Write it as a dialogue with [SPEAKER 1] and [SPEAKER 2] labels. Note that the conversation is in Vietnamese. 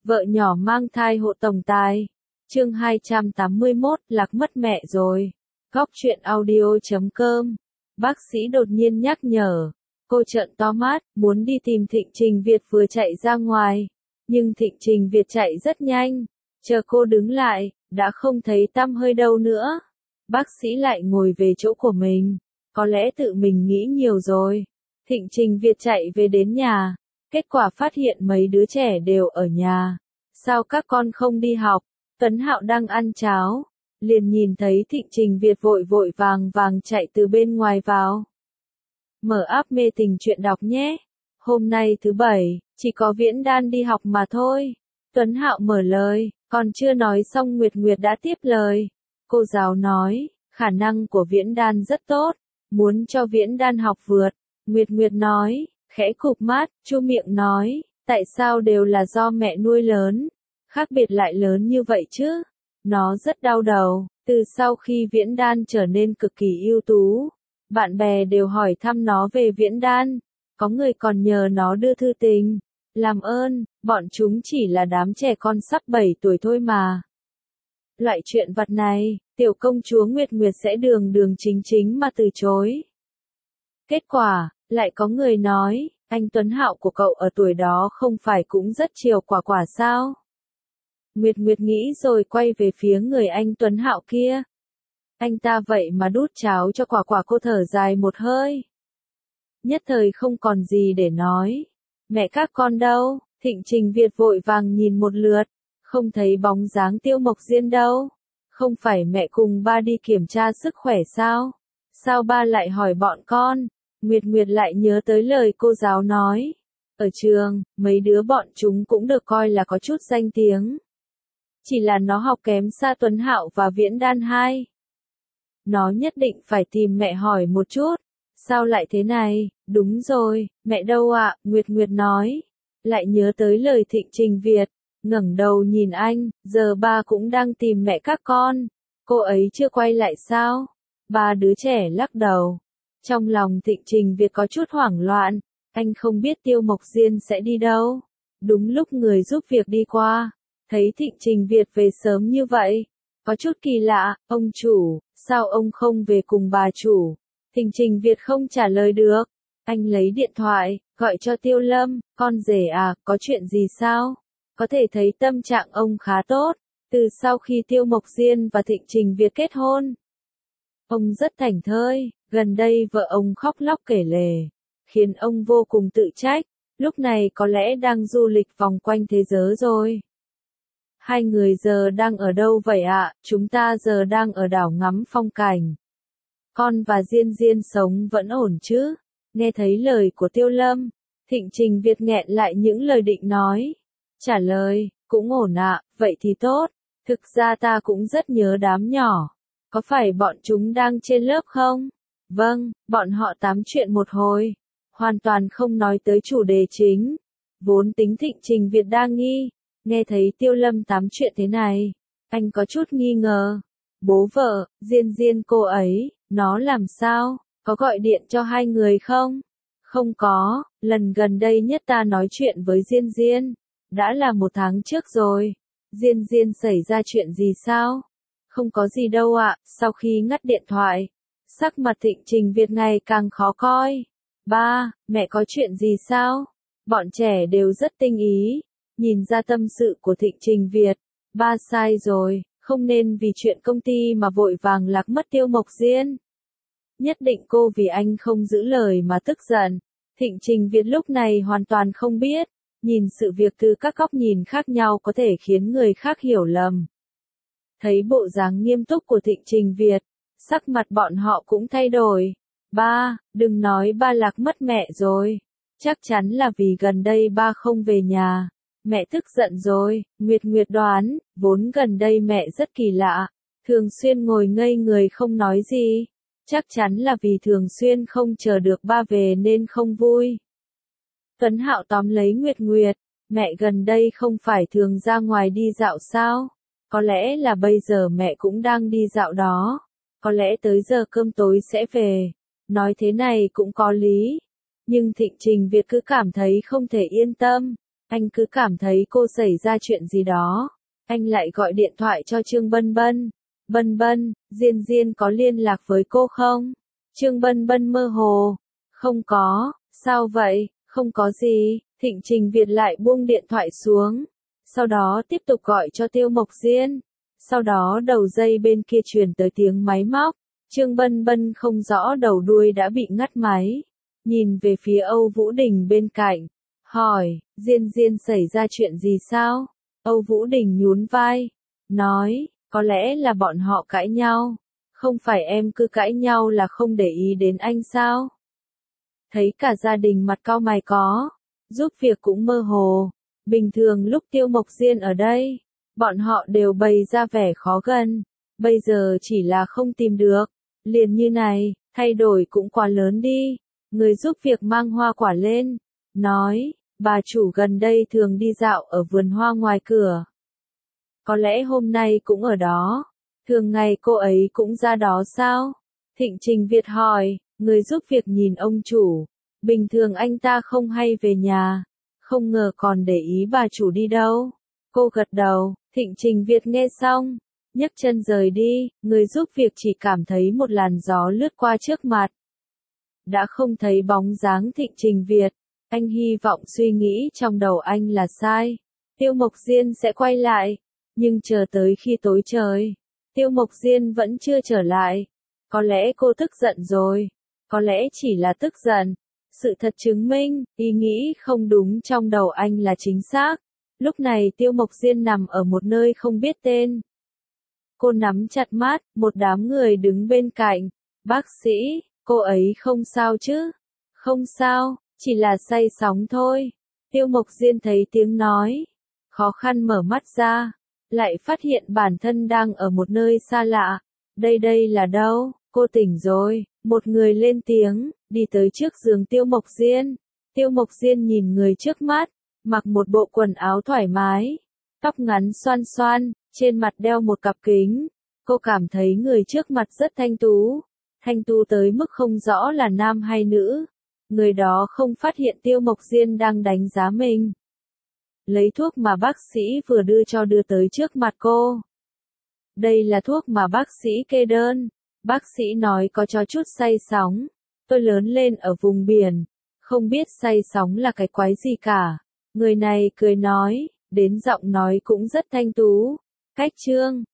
[SPEAKER 1] Vợ nhỏ mang thai hộ tổng tài. Chương 281, lạc mất mẹ rồi. Góc truyện audio.com. Bác sĩ đột nhiên nhắc nhở. Cô trợn to mắt, muốn đi tìm Thịnh Trình Việt vừa chạy ra ngoài. Nhưng Thịnh Trình Việt chạy rất nhanh. Chờ cô đứng lại, đã không thấy tăm hơi đâu nữa. Bác sĩ lại ngồi về chỗ của mình. Có lẽ tự mình nghĩ nhiều rồi. Thịnh Trình Việt chạy về đến nhà. Kết quả phát hiện mấy đứa trẻ đều ở nhà. Sao các con không đi học? Tuấn Hạo đang ăn cháo. Liền nhìn thấy Thịnh Trình Việt vội vội vàng vàng chạy từ bên ngoài vào. Mở app mê tình chuyện đọc nhé. Hôm nay thứ Bảy, chỉ có Viễn Đan đi học mà thôi. Tuấn Hạo mở lời, còn chưa nói xong Nguyệt Nguyệt đã tiếp lời. Cô giáo nói, khả năng của Viễn Đan rất tốt, muốn cho Viễn Đan học vượt. Nguyệt Nguyệt nói, khẽ cụp mắt, chu miệng nói, tại sao đều là do mẹ nuôi lớn, khác biệt lại lớn như vậy chứ? Nó rất đau đầu, từ sau khi Viễn Đan trở nên cực kỳ ưu tú, bạn bè đều hỏi thăm nó về Viễn Đan, có người còn nhờ nó đưa thư tình. Làm ơn, bọn chúng chỉ là đám trẻ con sắp 7 tuổi thôi mà. Loại chuyện vặt này, tiểu công chúa Nguyệt Nguyệt sẽ đường đường chính chính mà từ chối. Kết quả, lại có người nói, anh Tuấn Hạo của cậu ở tuổi đó không phải cũng rất chiều quả quả sao? Nguyệt Nguyệt nghĩ rồi quay về phía người anh Tuấn Hạo kia. Anh ta vậy mà đút cháo cho quả quả, cô thở dài một hơi. Nhất thời không còn gì để nói. Mẹ các con đâu? Thịnh Trình Việt vội vàng nhìn một lượt, không thấy bóng dáng Tiêu Mộc Diên đâu. Không phải mẹ cùng ba đi kiểm tra sức khỏe sao? Sao ba lại hỏi bọn con? Nguyệt Nguyệt lại nhớ tới lời cô giáo nói. Ở trường, mấy đứa bọn chúng cũng được coi là có chút danh tiếng. Chỉ là nó học kém xa Tuấn Hạo và Viễn Đan hai. Nó nhất định phải tìm mẹ hỏi một chút. Sao lại thế này? Đúng rồi, mẹ đâu ạ? Nguyệt Nguyệt nói. Lại nhớ tới lời Thịnh Trình Việt. Ngẩng đầu nhìn anh, giờ ba cũng đang tìm mẹ các con. Cô ấy chưa quay lại sao? Ba đứa trẻ lắc đầu. Trong lòng Thịnh Trình Việt có chút hoảng loạn. Anh không biết Tiêu Mộc Diên sẽ đi đâu. Đúng lúc người giúp việc đi qua. Thấy Thịnh Trình Việt về sớm như vậy. Có chút kỳ lạ, ông chủ, sao ông không về cùng bà chủ? Thịnh Trình Việt không trả lời được. Anh lấy điện thoại, gọi cho Tiêu Lâm, con rể à, có chuyện gì sao? Có thể thấy tâm trạng ông khá tốt, từ sau khi Tiêu Mộc Diên và Thịnh Trình Việt kết hôn. Ông rất thảnh thơi, gần đây vợ ông khóc lóc kể lể, khiến ông vô cùng tự trách, lúc này có lẽ đang du lịch vòng quanh thế giới rồi. Hai người giờ đang ở đâu vậy ạ? Chúng ta giờ đang ở đảo ngắm phong cảnh. Con và Diên Diên sống vẫn ổn chứ? Nghe thấy lời của Tiêu Lâm, Thịnh Trình Việt nghẹn lại những lời định nói. Trả lời, cũng ổn ạ, vậy thì tốt. Thực ra ta cũng rất nhớ đám nhỏ. Có phải bọn chúng đang trên lớp không? Vâng, bọn họ tám chuyện một hồi. Hoàn toàn không nói tới chủ đề chính. Vốn tính Thịnh Trình Việt đang nghi. Nghe thấy Tiêu Lâm tám chuyện thế này, anh có chút nghi ngờ. Bố vợ, Diên Diên cô ấy, nó làm sao? Có gọi điện cho hai người không? Không có, lần gần đây nhất ta nói chuyện với Diên Diên. Đã là 1 tháng trước rồi. Diên Diên xảy ra chuyện gì sao? Không có gì đâu ạ. Sau khi ngắt điện thoại, sắc mặt Thịnh Trình Việt ngày càng khó coi. Ba, mẹ có chuyện gì sao? Bọn trẻ đều rất tinh ý. Nhìn ra tâm sự của Thịnh Trình Việt. Ba sai rồi, không nên vì chuyện công ty mà vội vàng lạc mất Tiêu Mộc Diên. Nhất định cô vì anh không giữ lời mà tức giận. Thịnh Trình Việt lúc này hoàn toàn không biết. Nhìn sự việc từ các góc nhìn khác nhau có thể khiến người khác hiểu lầm. Thấy bộ dáng nghiêm túc của Thịnh Trình Việt, sắc mặt bọn họ cũng thay đổi. Ba, đừng nói ba lạc mất mẹ rồi. Chắc chắn là vì gần đây ba không về nhà. Mẹ tức giận rồi, Nguyệt Nguyệt đoán, vốn gần đây mẹ rất kỳ lạ. Thường xuyên ngồi ngây người không nói gì. Chắc chắn là vì thường xuyên không chờ được ba về nên không vui. Tuấn Hạo tóm lấy Nguyệt Nguyệt, mẹ gần đây không phải thường ra ngoài đi dạo sao? Có lẽ là bây giờ mẹ cũng đang đi dạo đó. Có lẽ tới giờ cơm tối sẽ về. Nói thế này cũng có lý. Nhưng Thịnh Trình Việt cứ cảm thấy không thể yên tâm. Anh cứ cảm thấy cô xảy ra chuyện gì đó. Anh lại gọi điện thoại cho Trương Bân Bân. Bân Bân, Diên Diên có liên lạc với cô không? Trương Bân Bân mơ hồ. Không có, sao vậy, không có gì. Thịnh Trình Việt lại buông điện thoại xuống. Sau đó tiếp tục gọi cho Tiêu Mộc Diên. Sau đó đầu dây bên kia truyền tới tiếng máy móc. Trương Bân Bân không rõ đầu đuôi đã bị ngắt máy. Nhìn về phía Âu Vũ Đình bên cạnh. Hỏi, Diên Diên xảy ra chuyện gì sao? Âu Vũ Đình nhún vai. Nói, có lẽ là bọn họ cãi nhau. Không phải em cứ cãi nhau là không để ý đến anh sao? Thấy cả gia đình mặt cau mày có. Giúp việc cũng mơ hồ. Bình thường lúc Tiêu Mộc Diên ở đây, bọn họ đều bày ra vẻ khó gần. Bây giờ chỉ là không tìm được. Liền như này, thay đổi cũng quá lớn đi. Người giúp việc mang hoa quả lên. Nói, bà chủ gần đây thường đi dạo ở vườn hoa ngoài cửa. Có lẽ hôm nay cũng ở đó. Thường ngày cô ấy cũng ra đó sao? Thịnh Trình Việt hỏi, người giúp việc nhìn ông chủ. Bình thường anh ta không hay về nhà. Không ngờ còn để ý bà chủ đi đâu. Cô gật đầu, Thịnh Trình Việt nghe xong. Nhấc chân rời đi, người giúp việc chỉ cảm thấy một làn gió lướt qua trước mặt. Đã không thấy bóng dáng Thịnh Trình Việt. Anh hy vọng suy nghĩ trong đầu anh là sai. Tiêu Mộc Diên sẽ quay lại. Nhưng chờ tới khi tối trời, Tiêu Mộc Diên vẫn chưa trở lại. Có lẽ cô tức giận rồi. Có lẽ chỉ là tức giận. Sự thật chứng minh, ý nghĩ không đúng trong đầu anh là chính xác. Lúc này Tiêu Mộc Diên nằm ở một nơi không biết tên. Cô nắm chặt mắt, một đám người đứng bên cạnh. Bác sĩ, cô ấy không sao chứ? Không sao, chỉ là say sóng thôi. Tiêu Mộc Diên thấy tiếng nói. Khó khăn mở mắt ra. Lại phát hiện bản thân đang ở một nơi xa lạ. Đây là đâu? Cô tỉnh rồi. Một người lên tiếng, đi tới trước giường Tiêu Mộc Diên. Tiêu Mộc Diên nhìn người trước mắt, mặc một bộ quần áo thoải mái, tóc ngắn xoăn xoăn, trên mặt đeo một cặp kính. Cô cảm thấy người trước mặt rất thanh tú tới mức không rõ là nam hay nữ. Người đó không phát hiện Tiêu Mộc Diên đang đánh giá mình. Lấy thuốc mà bác sĩ vừa đưa tới trước mặt cô. Đây là thuốc mà bác sĩ kê đơn. Bác sĩ nói có cho chút say sóng. Tôi lớn lên ở vùng biển. Không biết say sóng là cái quái gì cả. Người này cười nói, đến giọng nói cũng rất thanh tú. Cách Trương,